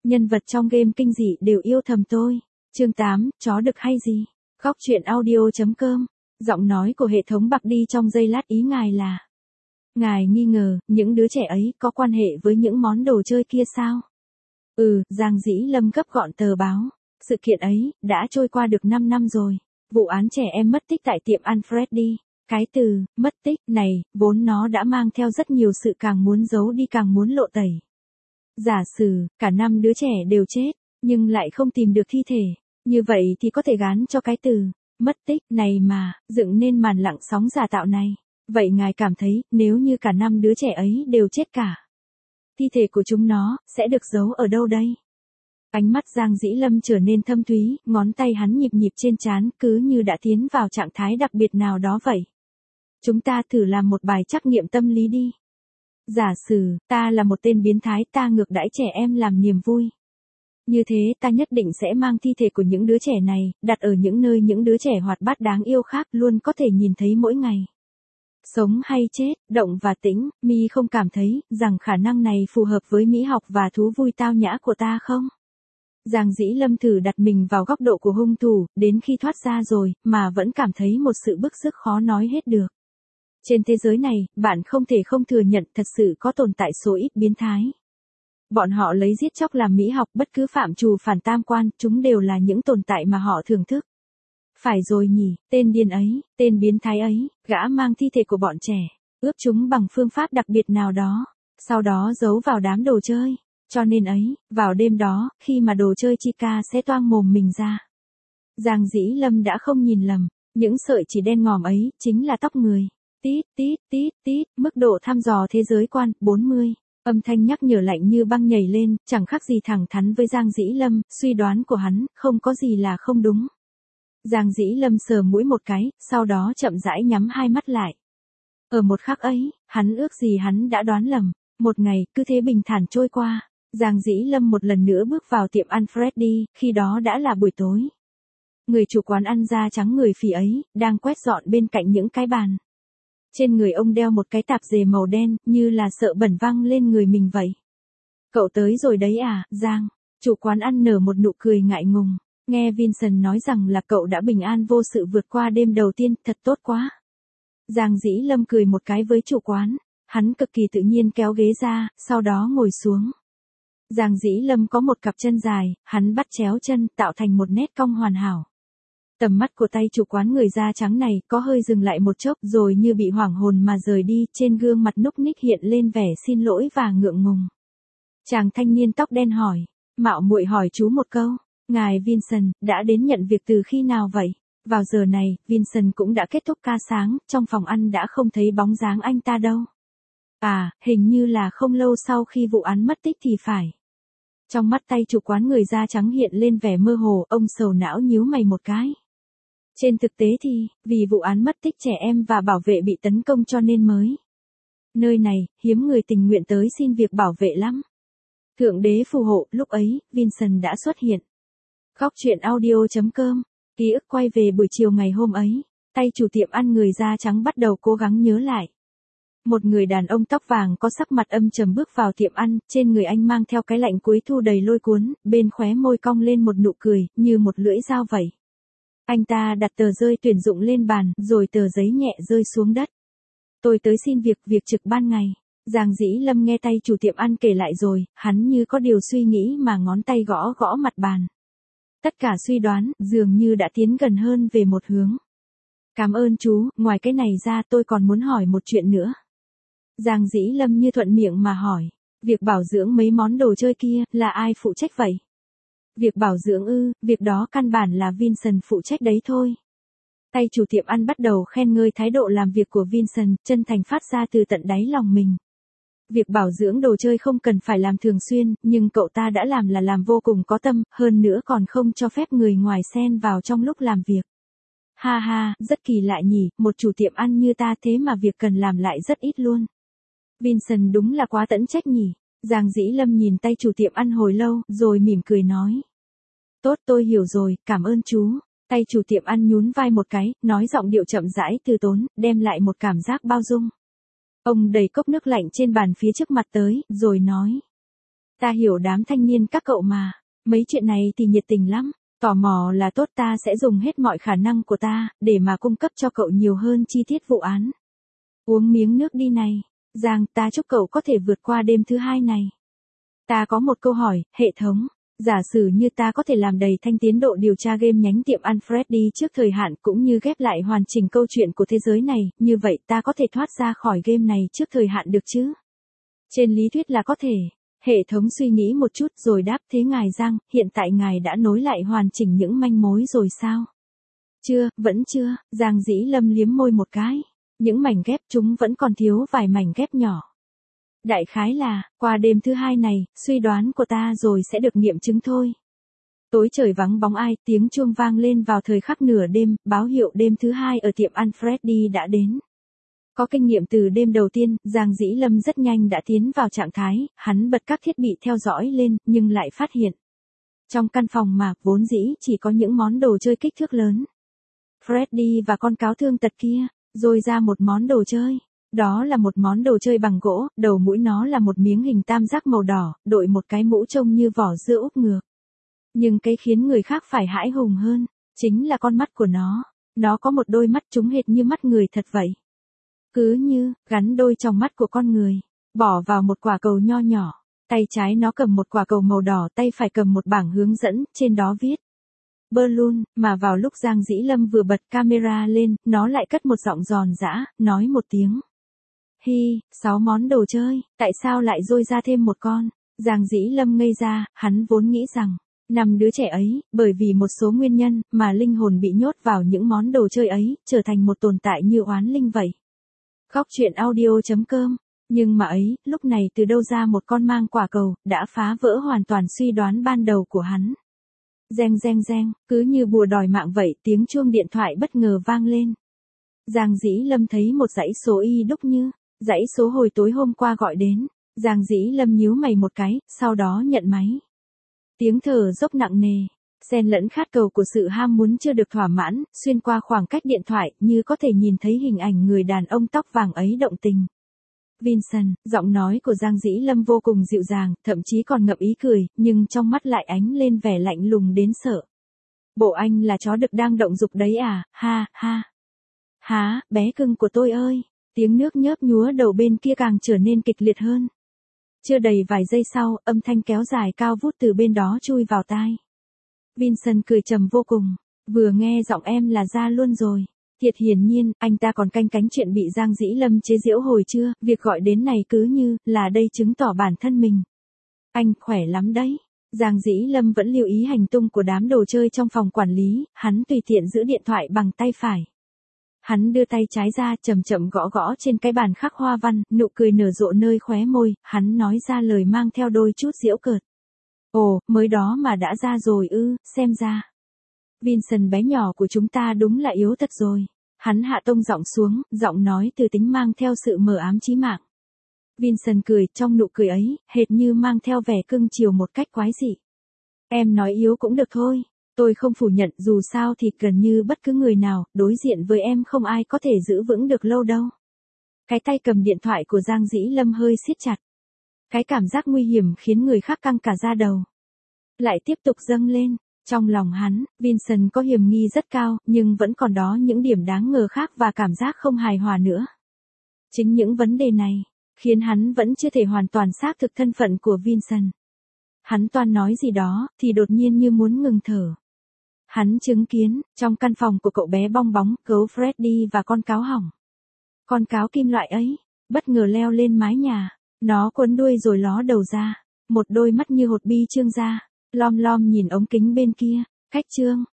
Nhân vật trong game kinh dị đều yêu thầm tôi. Chương 8, chó đực hay gì? Góc truyện audio.com. Giọng nói của hệ thống bạc đi trong giây lát, ý ngài là. Ngài nghi ngờ, những đứa trẻ ấy có quan hệ với những món đồ chơi kia sao? Giang Dĩ Lâm gấp gọn tờ báo. Sự kiện ấy, đã trôi qua được 5 năm rồi. Vụ án trẻ em mất tích tại tiệm ăn Freddy. Cái từ, mất tích, này, vốn nó đã mang theo rất nhiều sự càng muốn giấu đi càng muốn lộ tẩy. Giả sử, cả 5 đứa trẻ đều chết, nhưng lại không tìm được thi thể. Như vậy thì có thể gán cho cái từ, mất tích, này mà, dựng nên màn lặng sóng giả tạo này. Vậy ngài cảm thấy, nếu như cả 5 đứa trẻ ấy đều chết cả, thi thể của chúng nó, sẽ được giấu ở đâu đây? Ánh mắt Giang Dĩ Lâm trở nên thâm thúy, ngón tay hắn nhịp nhịp trên trán, cứ như đã tiến vào trạng thái đặc biệt nào đó vậy. Chúng ta thử làm một bài trắc nghiệm tâm lý đi. Giả sử, ta là một tên biến thái, ta ngược đãi trẻ em làm niềm vui. Như thế ta nhất định sẽ mang thi thể của những đứa trẻ này, đặt ở những nơi những đứa trẻ hoạt bát đáng yêu khác luôn có thể nhìn thấy mỗi ngày. Sống hay chết, động và tĩnh, mi không cảm thấy rằng khả năng này phù hợp với mỹ học và thú vui tao nhã của ta không? Giang Dĩ Lâm thử đặt mình vào góc độ của hung thủ, đến khi thoát ra rồi, mà vẫn cảm thấy một sự bức xúc khó nói hết được. Trên thế giới này, bạn không thể không thừa nhận thật sự có tồn tại số ít biến thái. Bọn họ lấy giết chóc làm mỹ học, bất cứ phạm trù phản tam quan, chúng đều là những tồn tại mà họ thưởng thức. Phải rồi nhỉ, tên điên ấy, tên biến thái ấy, gã mang thi thể của bọn trẻ, ướp chúng bằng phương pháp đặc biệt nào đó, sau đó giấu vào đám đồ chơi. Cho nên ấy, vào đêm đó, khi mà đồ chơi Chica sẽ toang mồm mình ra, Giang Dĩ Lâm đã không nhìn lầm, những sợi chỉ đen ngòm ấy, chính là tóc người. Tít tít tít tít, mức độ thăm dò thế giới quan, 40. Âm thanh nhắc nhở lạnh như băng nhảy lên, chẳng khác gì thẳng thắn với Giang Dĩ Lâm, suy đoán của hắn, không có gì là không đúng. Giang Dĩ Lâm sờ mũi một cái, sau đó chậm rãi nhắm hai mắt lại. Ở một khắc ấy, hắn ước gì hắn đã đoán lầm. Một ngày, cứ thế bình thản trôi qua. Giang Dĩ Lâm một lần nữa bước vào tiệm ăn Freddy, khi đó đã là buổi tối. Người chủ quán ăn da trắng người Phỉ ấy, đang quét dọn bên cạnh những cái bàn. Trên người ông đeo một cái tạp dề màu đen, như là sợ bẩn văng lên người mình vậy. Cậu tới rồi đấy à, Giang? Chủ quán ăn nở một nụ cười ngại ngùng. Nghe Vincent nói rằng là cậu đã bình an vô sự vượt qua đêm đầu tiên, thật tốt quá. Giang Dĩ Lâm cười một cái với chủ quán. Hắn cực kỳ tự nhiên kéo ghế ra, sau đó ngồi xuống. Giang Dĩ Lâm có một cặp chân dài, hắn bắt chéo chân, tạo thành một nét cong hoàn hảo. Tầm mắt của tay chủ quán người da trắng này có hơi dừng lại một chốc rồi như bị hoảng hồn mà rời đi, trên gương mặt núc ních hiện lên vẻ xin lỗi và ngượng ngùng. Chàng thanh niên tóc đen hỏi, mạo muội hỏi chú một câu, ngài Vincent, đã đến nhận việc từ khi nào vậy? Vào giờ này, Vincent cũng đã kết thúc ca sáng, trong phòng ăn đã không thấy bóng dáng anh ta đâu. À, hình như là không lâu sau khi vụ án mất tích thì phải. Trong mắt tay chủ quán người da trắng hiện lên vẻ mơ hồ, ông sầu não nhíu mày một cái. Trên thực tế thì, vì vụ án mất tích trẻ em và bảo vệ bị tấn công cho nên mới. Nơi này, hiếm người tình nguyện tới xin việc bảo vệ lắm. Thượng đế phù hộ, lúc ấy, Vincent đã xuất hiện. Góc truyện audio.com, ký ức quay về buổi chiều ngày hôm ấy, tay chủ tiệm ăn người da trắng bắt đầu cố gắng nhớ lại. Một người đàn ông tóc vàng có sắc mặt âm trầm bước vào tiệm ăn, trên người anh mang theo cái lạnh cuối thu đầy lôi cuốn, bên khóe môi cong lên một nụ cười, như một lưỡi dao vậy. Anh ta đặt tờ rơi tuyển dụng lên bàn, rồi tờ giấy nhẹ rơi xuống đất. Tôi tới xin việc trực ban ngày. Giang Dĩ Lâm nghe tay chủ tiệm ăn kể lại rồi, hắn như có điều suy nghĩ mà ngón tay gõ gõ mặt bàn. Tất cả suy đoán, dường như đã tiến gần hơn về một hướng. Cảm ơn chú, ngoài cái này ra tôi còn muốn hỏi một chuyện nữa. Giang Dĩ Lâm như thuận miệng mà hỏi, việc bảo dưỡng mấy món đồ chơi kia, là ai phụ trách vậy? Việc bảo dưỡng việc đó căn bản là Vincent phụ trách đấy thôi. Tay chủ tiệm ăn bắt đầu khen ngợi thái độ làm việc của Vincent, chân thành phát ra từ tận đáy lòng mình. Việc bảo dưỡng đồ chơi không cần phải làm thường xuyên, nhưng cậu ta đã làm là làm vô cùng có tâm, hơn nữa còn không cho phép người ngoài xen vào trong lúc làm việc. Ha ha, rất kỳ lạ nhỉ, một chủ tiệm ăn như ta thế mà việc cần làm lại rất ít luôn. Vincent đúng là quá tận trách nhỉ. Giang Dĩ Lâm nhìn tay chủ tiệm ăn hồi lâu, rồi mỉm cười nói. Tốt, tôi hiểu rồi, cảm ơn chú. Tay chủ tiệm ăn nhún vai một cái, nói giọng điệu chậm rãi từ tốn, đem lại một cảm giác bao dung. Ông đẩy cốc nước lạnh trên bàn phía trước mặt tới, rồi nói. Ta hiểu đám thanh niên các cậu mà, mấy chuyện này thì nhiệt tình lắm, tò mò là tốt, ta sẽ dùng hết mọi khả năng của ta, để mà cung cấp cho cậu nhiều hơn chi tiết vụ án. Uống miếng nước đi này, Giang, ta chúc cậu có thể vượt qua đêm thứ 2 này. Ta có một câu hỏi, hệ thống. Giả sử như ta có thể làm đầy thanh tiến độ điều tra game nhánh tiệm ăn Freddy trước thời hạn cũng như ghép lại hoàn chỉnh câu chuyện của thế giới này, như vậy ta có thể thoát ra khỏi game này trước thời hạn được chứ? Trên lý thuyết là có thể. Hệ thống suy nghĩ một chút rồi đáp, thế ngài Giang, hiện tại ngài đã nối lại hoàn chỉnh những manh mối rồi sao? Chưa, vẫn chưa, Giang Dĩ Lâm liếm môi một cái. Những mảnh ghép chúng vẫn còn thiếu vài mảnh ghép nhỏ. Đại khái là, qua đêm thứ 2 này, suy đoán của ta rồi sẽ được nghiệm chứng thôi. Tối trời vắng bóng ai, tiếng chuông vang lên vào thời khắc nửa đêm, báo hiệu đêm thứ 2 ở tiệm ăn Freddy đã đến. Có kinh nghiệm từ đêm đầu tiên, Giang Dĩ Lâm rất nhanh đã tiến vào trạng thái, hắn bật các thiết bị theo dõi lên, nhưng lại phát hiện. Trong căn phòng mà, vốn dĩ chỉ có những món đồ chơi kích thước lớn. Freddy và con cáo thương tật kia, rồi ra một món đồ chơi. Đó là một món đồ chơi bằng gỗ, đầu mũi nó là một miếng hình tam giác màu đỏ, đội một cái mũ trông như vỏ dưa úp ngược. Nhưng cái khiến người khác phải hãi hùng hơn, chính là con mắt của nó. Nó có một đôi mắt trúng hệt như mắt người thật vậy. Cứ như, gắn đôi trong mắt của con người, bỏ vào một quả cầu nho nhỏ. Tay trái nó cầm một quả cầu màu đỏ, tay phải cầm một bảng hướng dẫn, trên đó viết. Balloon, mà vào lúc Giang Dĩ Lâm vừa bật camera lên, nó lại cất một giọng giòn giã, nói một tiếng. Hi, 6 món đồ chơi, tại sao lại dôi ra thêm một con? Giang Dĩ Lâm ngây ra, hắn vốn nghĩ rằng, 5 đứa trẻ ấy, bởi vì một số nguyên nhân, mà linh hồn bị nhốt vào những món đồ chơi ấy, trở thành một tồn tại như oán linh vậy. Góc truyện audio.com. Nhưng mà ấy, lúc này từ đâu ra một con mang quả cầu, đã phá vỡ hoàn toàn suy đoán ban đầu của hắn. Reng reng reng, cứ như bùa đòi mạng vậy, tiếng chuông điện thoại bất ngờ vang lên. Giang Dĩ Lâm thấy một dãy số y đúc như, dãy số hồi tối hôm qua gọi đến. Giang Dĩ Lâm nhíu mày một cái, sau đó nhận máy. Tiếng thở dốc nặng nề, xen lẫn khát cầu của sự ham muốn chưa được thỏa mãn, xuyên qua khoảng cách điện thoại, như có thể nhìn thấy hình ảnh người đàn ông tóc vàng ấy động tình. Vincent, giọng nói của Giang Dĩ Lâm vô cùng dịu dàng, thậm chí còn ngậm ý cười, nhưng trong mắt lại ánh lên vẻ lạnh lùng đến sợ. Bộ anh là chó đực đang động dục đấy à, ha, ha. Há, bé cưng của tôi ơi, tiếng nước nhớp nhúa đầu bên kia càng trở nên kịch liệt hơn. Chưa đầy vài giây sau, âm thanh kéo dài cao vút từ bên đó chui vào tai. Vincent cười trầm vô cùng, vừa nghe giọng em là ra luôn rồi. Thiệt hiển nhiên, anh ta còn canh cánh chuyện bị Giang Dĩ Lâm chế giễu hồi trưa, việc gọi đến này cứ như là đây chứng tỏ bản thân mình. Anh khỏe lắm đấy. Giang Dĩ Lâm vẫn lưu ý hành tung của đám đồ chơi trong phòng quản lý, hắn tùy tiện giữ điện thoại bằng tay phải. Hắn đưa tay trái ra, chậm chậm gõ gõ trên cái bàn khắc hoa văn, nụ cười nở rộ nơi khóe môi, hắn nói ra lời mang theo đôi chút giễu cợt. Ồ, mới đó mà đã ra rồi ư, xem ra. Vincent bé nhỏ của chúng ta đúng là yếu thật rồi. Hắn hạ tông giọng xuống, giọng nói từ tính mang theo sự mờ ám chí mạng. Vincent cười, trong nụ cười ấy, hệt như mang theo vẻ cưng chiều một cách quái dị. Em nói yếu cũng được thôi. Tôi không phủ nhận, dù sao thì gần như bất cứ người nào, đối diện với em không ai có thể giữ vững được lâu đâu. Cái tay cầm điện thoại của Giang Dĩ Lâm hơi siết chặt. Cái cảm giác nguy hiểm khiến người khác căng cả da đầu. Lại tiếp tục dâng lên. Trong lòng hắn, Vincent có hiểm nghi rất cao, nhưng vẫn còn đó những điểm đáng ngờ khác và cảm giác không hài hòa nữa. Chính những vấn đề này, khiến hắn vẫn chưa thể hoàn toàn xác thực thân phận của Vincent. Hắn toan nói gì đó, thì đột nhiên như muốn ngừng thở. Hắn chứng kiến, trong căn phòng của cậu bé bong bóng, gấu Freddy và con cáo hỏng. Con cáo kim loại ấy, bất ngờ leo lên mái nhà. Nó quấn đuôi rồi ló đầu ra. Một đôi mắt như hột bi trương ra. Lom lom nhìn ống kính bên kia. Cách trương,